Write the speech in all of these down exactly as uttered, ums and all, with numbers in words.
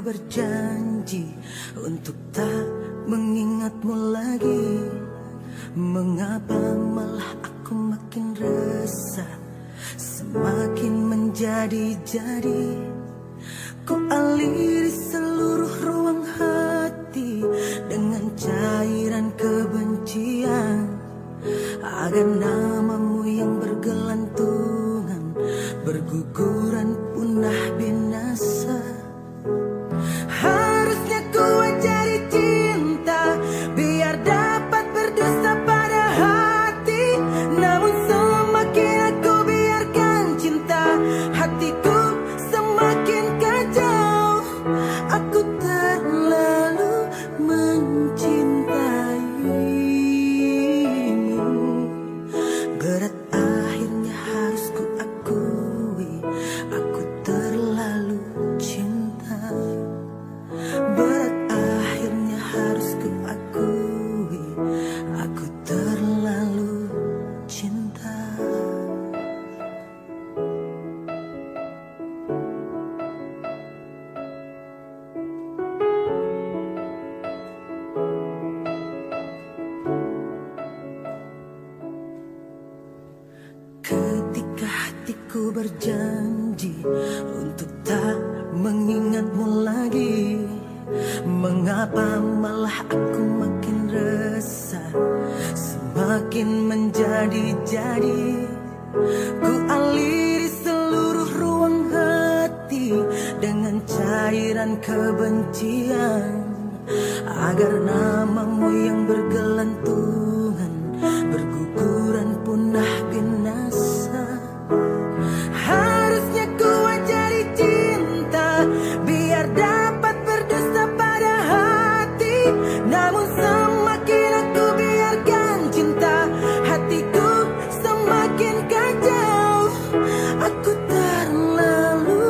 berjanji untuk tak mengingatmu lagi. Mengapa malah aku makin resah, semakin menjadi-jadi. Ku aliri seluruh ruang hati dengan cairan kebencian, agar namamu yang bergelantungan berguguran punah binasa. Harusnya ku ajari cinta biar dapat berdusta pada hati, namun semakin aku biarkan cinta hatiku semakin kacau. Aku terlalu mencintaimu. Berat akhirnya harus ku akui, aku terlalu cinta. Berat akhirnya harus ku akui, aku terlalu cinta. Ketika hatiku berjanji untuk tak mengingatmu lagi, mengapa malah aku makin resah, semakin menjadi-jadi. Ku aliri seluruh ruang hati dengan cairan kebencian, agar namamu yang bergelantungan berguguran punah binasa. Harusnya ku ajari cinta biar dapat berdusta pada hati, namun semakin aku biarkan cinta hatiku semakin kacau. Aku terlalu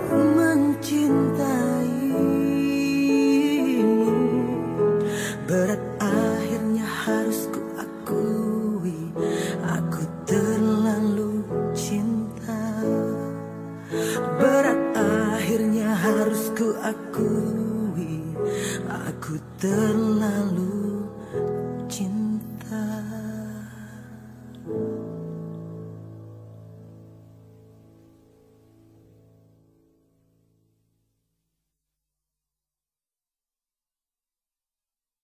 mencintaimu. Berat akhirnya harus ku akui, aku terlalu cinta. Berat akhirnya harus ku akui, aku terlalu